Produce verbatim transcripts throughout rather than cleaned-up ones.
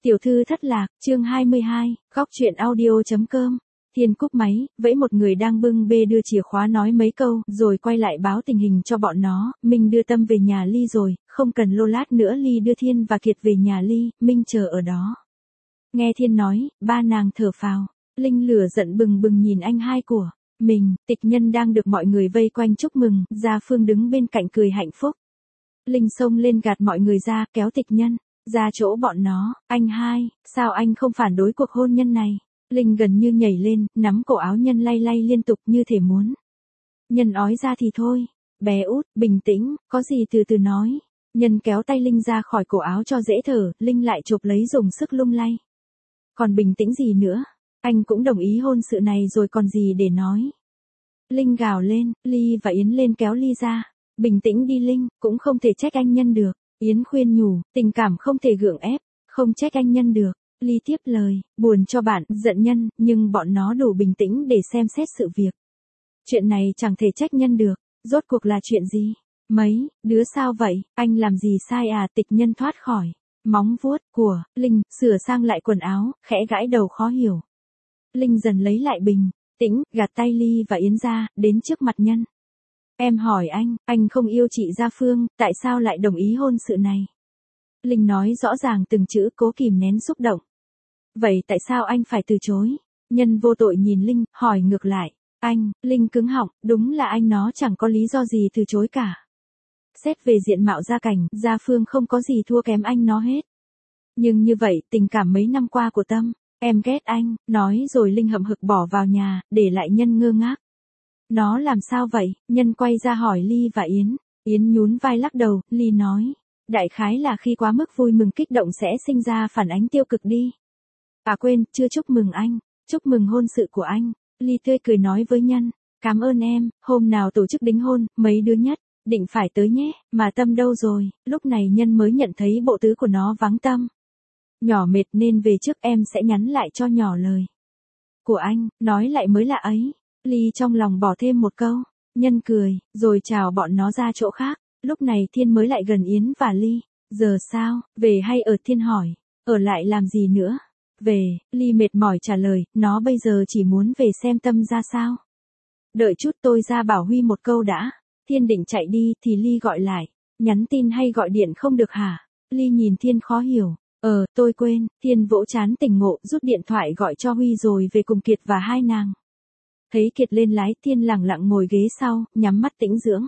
Tiểu thư thất lạc, chương hai mươi hai, góc truyện audio.com. Thiên cúp máy, vẫy một người đang bưng bê đưa chìa khóa nói mấy câu, rồi quay lại báo tình hình cho bọn nó. Minh đưa Tâm về nhà Ly rồi, không cần lô lát nữa Ly đưa Thiên và Kiệt về nhà Ly, Minh chờ ở đó. Nghe Thiên nói, ba nàng thở phào. Linh lửa giận bừng bừng nhìn anh hai của mình. Tịch Nhân đang được mọi người vây quanh chúc mừng, Gia Phương đứng bên cạnh cười hạnh phúc. Linh xông lên gạt mọi người ra, kéo Tịch Nhân ra chỗ bọn nó. Anh hai, sao anh không phản đối cuộc hôn nhân này? Linh gần như nhảy lên, nắm cổ áo Nhân lay lay liên tục như thể muốn. Nhân ói ra thì thôi. Bé út, bình tĩnh, có gì từ từ nói. Nhân kéo tay Linh ra khỏi cổ áo cho dễ thở, Linh lại chộp lấy dùng sức lung lay. Còn bình tĩnh gì nữa? Anh cũng đồng ý hôn sự này rồi còn gì để nói. Linh gào lên, Ly và Yến lên kéo Ly ra. Bình tĩnh đi Linh, cũng không thể trách anh Nhân được. Yến khuyên nhủ, tình cảm không thể gượng ép, không trách anh Nhân được. Ly tiếp lời, buồn cho bạn, giận Nhân, nhưng bọn nó đủ bình tĩnh để xem xét sự việc. Chuyện này chẳng thể trách Nhân được, rốt cuộc là chuyện gì? Mấy, đứa sao vậy, anh làm gì sai à? Tịch Nhân thoát khỏi móng vuốt của Linh, sửa sang lại quần áo, khẽ gãi đầu khó hiểu. Linh dần lấy lại bình tĩnh, gạt tay Ly và Yến ra, đến trước mặt Nhân. Em hỏi anh, anh không yêu chị Gia Phương, tại sao lại đồng ý hôn sự này? Linh nói rõ ràng từng chữ, cố kìm nén xúc động. Vậy tại sao anh phải từ chối? Nhân vô tội nhìn Linh, hỏi ngược lại. Anh, Linh cứng họng, đúng là anh nó chẳng có lý do gì từ chối cả. Xét về diện mạo gia cảnh, Gia Phương không có gì thua kém anh nó hết. Nhưng như vậy, tình cảm mấy năm qua của Tâm, em ghét anh, nói rồi Linh hậm hực bỏ vào nhà, để lại Nhân ngơ ngác. Nó làm sao vậy? Nhân quay ra hỏi Ly và Yến. Yến nhún vai lắc đầu, Ly nói. Đại khái là khi quá mức vui mừng kích động sẽ sinh ra phản ánh tiêu cực đi. À quên, chưa chúc mừng anh. Chúc mừng hôn sự của anh. Ly tươi cười nói với Nhân. Cảm ơn em, hôm nào tổ chức đính hôn, mấy đứa nhất định phải tới nhé. Mà Tâm đâu rồi? Lúc này Nhân mới nhận thấy bộ tứ của nó vắng Tâm. Nhỏ mệt nên về trước, em sẽ nhắn lại cho nhỏ lời của anh, nói lại mới lạ ấy. Ly trong lòng bỏ thêm một câu. Nhân cười, rồi chào bọn nó ra chỗ khác. Lúc này Thiên mới lại gần Yến và Ly. Giờ sao, về hay ở? Thiên hỏi. Ở lại làm gì nữa? Về, Ly mệt mỏi trả lời, nó bây giờ chỉ muốn về xem Tâm ra sao. Đợi chút tôi ra bảo Huy một câu đã. Thiên định chạy đi thì Ly gọi lại. Nhắn tin hay gọi điện không được hả? Ly nhìn Thiên khó hiểu. Ờ, tôi quên. Thiên vỗ trán tỉnh ngộ, rút điện thoại gọi cho Huy rồi về cùng Kiệt và hai nàng. Thấy Kiệt lên lái, Thiên lặng lặng ngồi ghế sau, nhắm mắt tĩnh dưỡng.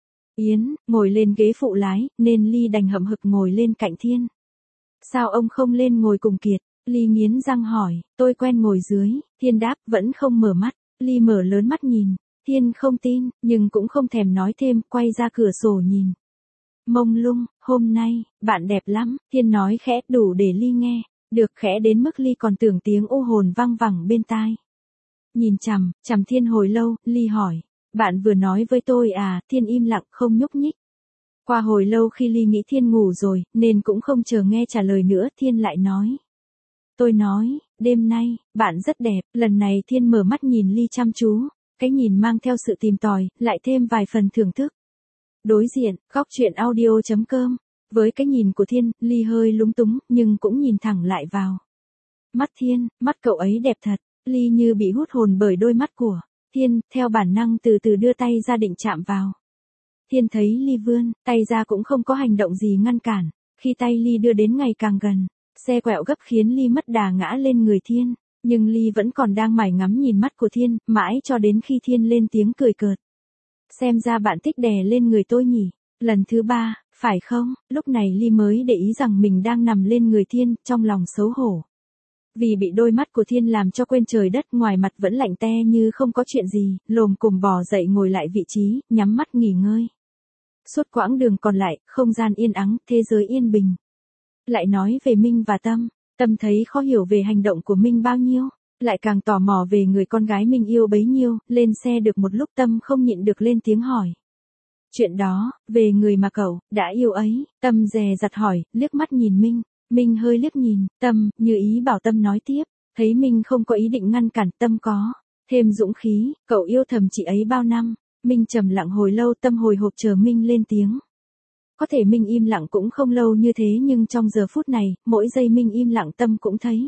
Yến, ngồi lên ghế phụ lái, nên Ly đành hậm hực ngồi lên cạnh Thiên. Sao ông không lên ngồi cùng Kiệt? Ly nghiến răng hỏi, tôi quen ngồi dưới. Thiên đáp, vẫn không mở mắt. Ly mở lớn mắt nhìn. Thiên không tin, nhưng cũng không thèm nói thêm, quay ra cửa sổ nhìn. Mông lung, hôm nay, bạn đẹp lắm. Thiên nói khẽ, đủ để Ly nghe. Được, khẽ đến mức Ly còn tưởng tiếng u hồn văng vẳng bên tai. Nhìn chằm, chằm Thiên hồi lâu, Ly hỏi. Bạn vừa nói với tôi à? Thiên im lặng, không nhúc nhích. Qua hồi lâu khi Ly nghĩ Thiên ngủ rồi, nên cũng không chờ nghe trả lời nữa, Thiên lại nói. Tôi nói, đêm nay, bạn rất đẹp. Lần này Thiên mở mắt nhìn Ly chăm chú. Cái nhìn mang theo sự tìm tòi, lại thêm vài phần thưởng thức. Đối diện, góc truyện audio.com. Với cái nhìn của Thiên, Ly hơi lúng túng, nhưng cũng nhìn thẳng lại vào mắt Thiên. Mắt cậu ấy đẹp thật. Ly như bị hút hồn bởi đôi mắt của Thiên, theo bản năng từ từ đưa tay ra định chạm vào. Thiên thấy Ly vươn tay ra cũng không có hành động gì ngăn cản. Khi tay Ly đưa đến ngày càng gần, xe quẹo gấp khiến Ly mất đà ngã lên người Thiên. Nhưng Ly vẫn còn đang mải ngắm nhìn mắt của Thiên, mãi cho đến khi Thiên lên tiếng cười cợt. Xem ra bạn thích đè lên người tôi nhỉ? Lần thứ ba, phải không? Lúc này Ly mới để ý rằng mình đang nằm lên người Thiên, trong lòng xấu hổ. Vì bị đôi mắt của Thiên làm cho quên trời đất, ngoài mặt vẫn lạnh te như không có chuyện gì, lồm cồm bò dậy ngồi lại vị trí, nhắm mắt nghỉ ngơi. Suốt quãng đường còn lại, không gian yên ắng, thế giới yên bình. Lại nói về Minh và Tâm, Tâm thấy khó hiểu về hành động của Minh bao nhiêu, lại càng tò mò về người con gái Minh yêu bấy nhiêu. Lên xe được một lúc Tâm không nhịn được lên tiếng hỏi. Chuyện đó, về người mà cậu đã yêu ấy. Tâm dè dặt hỏi, liếc mắt nhìn Minh. Minh hơi liếc nhìn Tâm, như ý bảo Tâm nói tiếp. Thấy Minh không có ý định ngăn cản, Tâm có thêm dũng khí. Cậu yêu thầm chị ấy bao năm? Minh trầm lặng hồi lâu, Tâm hồi hộp chờ Minh lên tiếng. Có thể Minh im lặng cũng không lâu như thế nhưng trong giờ phút này, mỗi giây Minh im lặng Tâm cũng thấy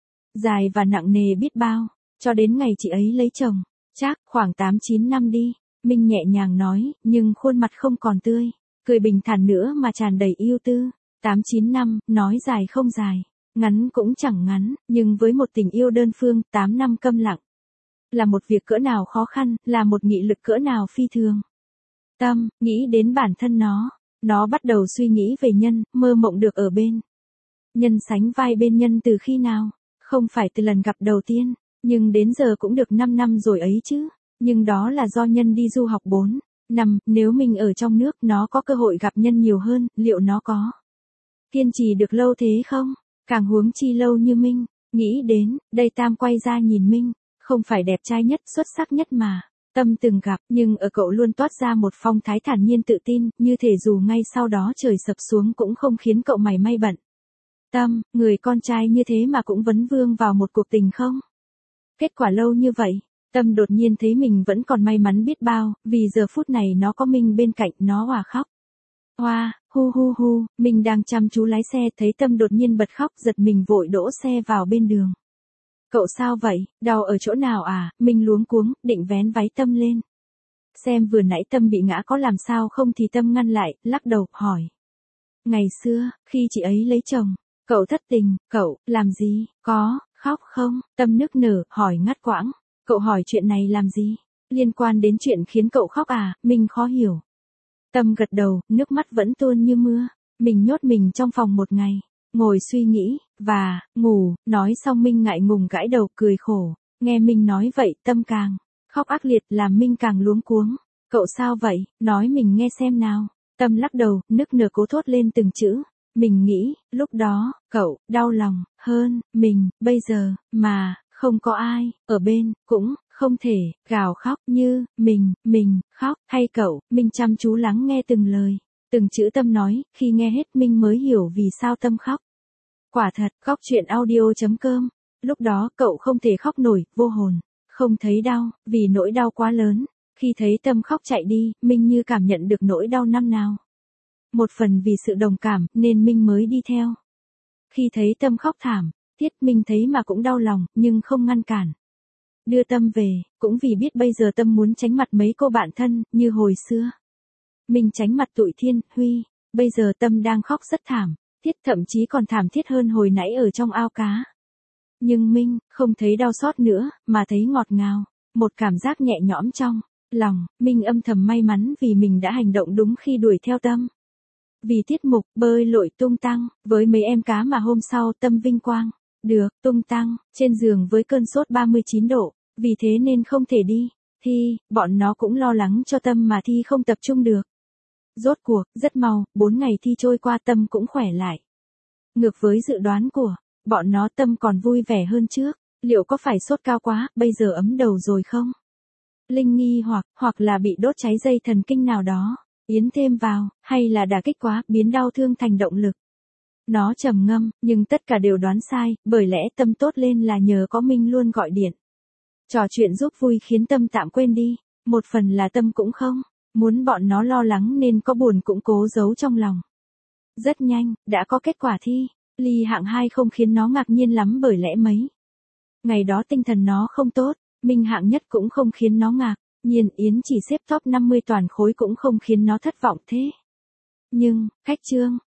dài và nặng nề biết bao, cho đến ngày chị ấy lấy chồng, chắc khoảng tám chín năm đi, Minh nhẹ nhàng nói, nhưng khuôn mặt không còn tươi, cười bình thản nữa mà tràn đầy yêu tư. tám chín năm, nói dài không dài, ngắn cũng chẳng ngắn, nhưng với một tình yêu đơn phương, tám năm câm lặng, là một việc cỡ nào khó khăn, là một nghị lực cỡ nào phi thường. Tâm, nghĩ đến bản thân nó, nó bắt đầu suy nghĩ về Nhân, mơ mộng được ở bên Nhân, sánh vai bên Nhân từ khi nào, không phải từ lần gặp đầu tiên, nhưng đến giờ cũng được năm năm rồi ấy chứ, nhưng đó là do Nhân đi du học bốn năm, nếu mình ở trong nước nó có cơ hội gặp Nhân nhiều hơn, liệu nó có kiên trì được lâu thế không? Càng huống chi lâu như Minh, nghĩ đến, đây Tam quay ra nhìn Minh, không phải đẹp trai nhất, xuất sắc nhất mà Tâm từng gặp, nhưng ở cậu luôn toát ra một phong thái thản nhiên tự tin, như thể dù ngay sau đó trời sập xuống cũng không khiến cậu mảy may bận tâm, người con trai như thế mà cũng vấn vương vào một cuộc tình không? Kết quả lâu như vậy, Tâm đột nhiên thấy mình vẫn còn may mắn biết bao, vì giờ phút này nó có Minh bên cạnh, nó òa khóc. Hoa, hu hu hu, mình đang chăm chú lái xe, thấy Tâm đột nhiên bật khóc, giật mình vội đỗ xe vào bên đường. Cậu sao vậy, đau ở chỗ nào à? Mình luống cuống, định vén váy Tâm lên. Xem vừa nãy Tâm bị ngã có làm sao không thì Tâm ngăn lại, lắc đầu, hỏi. Ngày xưa, khi chị ấy lấy chồng, cậu thất tình, cậu, làm gì, có, khóc không? Tâm nức nở, hỏi ngắt quãng. Cậu hỏi chuyện này làm gì? Liên quan đến chuyện khiến cậu khóc à? Mình khó hiểu. Tâm gật đầu, nước mắt vẫn tuôn như mưa. Mình nhốt mình trong phòng một ngày. Ngồi suy nghĩ, và, ngủ, nói xong Minh ngại ngùng gãi đầu cười khổ. Nghe Minh nói vậy, Tâm càng khóc ác liệt làm Minh càng luống cuống. Cậu sao vậy, nói mình nghe xem nào. Tâm lắc đầu, nức nở cố thốt lên từng chữ. Mình nghĩ, lúc đó, cậu, đau lòng, hơn, mình, bây giờ, mà, không có ai, ở bên, cũng, không thể, gào khóc, như, mình, mình, khóc, hay cậu, Minh chăm chú lắng nghe từng lời, từng chữ Tâm nói, khi nghe hết Minh mới hiểu vì sao Tâm khóc. Quả thật, khóc chuyện audio chấm com, lúc đó cậu không thể khóc nổi, vô hồn, không thấy đau, vì nỗi đau quá lớn, khi thấy Tâm khóc chạy đi, Minh như cảm nhận được nỗi đau năm nào. Một phần vì sự đồng cảm, nên Minh mới đi theo. Khi thấy Tâm khóc thảm, Tiết Minh thấy mà cũng đau lòng, nhưng không ngăn cản. Đưa Tâm về, cũng vì biết bây giờ Tâm muốn tránh mặt mấy cô bạn thân, như hồi xưa. Minh tránh mặt tụi Thiên, Huy, bây giờ Tâm đang khóc rất thảm, Tiết thậm chí còn thảm thiết hơn hồi nãy ở trong ao cá. Nhưng Minh, không thấy đau xót nữa, mà thấy ngọt ngào, một cảm giác nhẹ nhõm trong lòng. Minh âm thầm may mắn vì mình đã hành động đúng khi đuổi theo Tâm. Vì tiết mục bơi lội tung tăng, với mấy em cá mà hôm sau Tâm vinh quang, được, tung tăng, trên giường với cơn sốt ba mươi chín độ, vì thế nên không thể đi, thi, bọn nó cũng lo lắng cho Tâm mà thi không tập trung được. Rốt cuộc, rất mau, bốn ngày thi trôi qua Tâm cũng khỏe lại. Ngược với dự đoán của bọn nó Tâm còn vui vẻ hơn trước, liệu có phải sốt cao quá, bây giờ ấm đầu rồi không? Linh nghi hoặc, hoặc là bị đốt cháy dây thần kinh nào đó. Yến thêm vào, hay là đả kích quá, biến đau thương thành động lực. Nó trầm ngâm, nhưng tất cả đều đoán sai, bởi lẽ Tâm tốt lên là nhờ có Minh luôn gọi điện. Trò chuyện giúp vui khiến Tâm tạm quên đi, một phần là Tâm cũng không muốn bọn nó lo lắng nên có buồn cũng cố giấu trong lòng. Rất nhanh, đã có kết quả thi, ly hạng hai không khiến nó ngạc nhiên lắm bởi lẽ mấy ngày đó tinh thần nó không tốt, Minh hạng nhất cũng không khiến nó ngạc. Nhiên Yến chỉ xếp top năm mươi toàn khối cũng không khiến nó thất vọng thế. Nhưng, khách trương,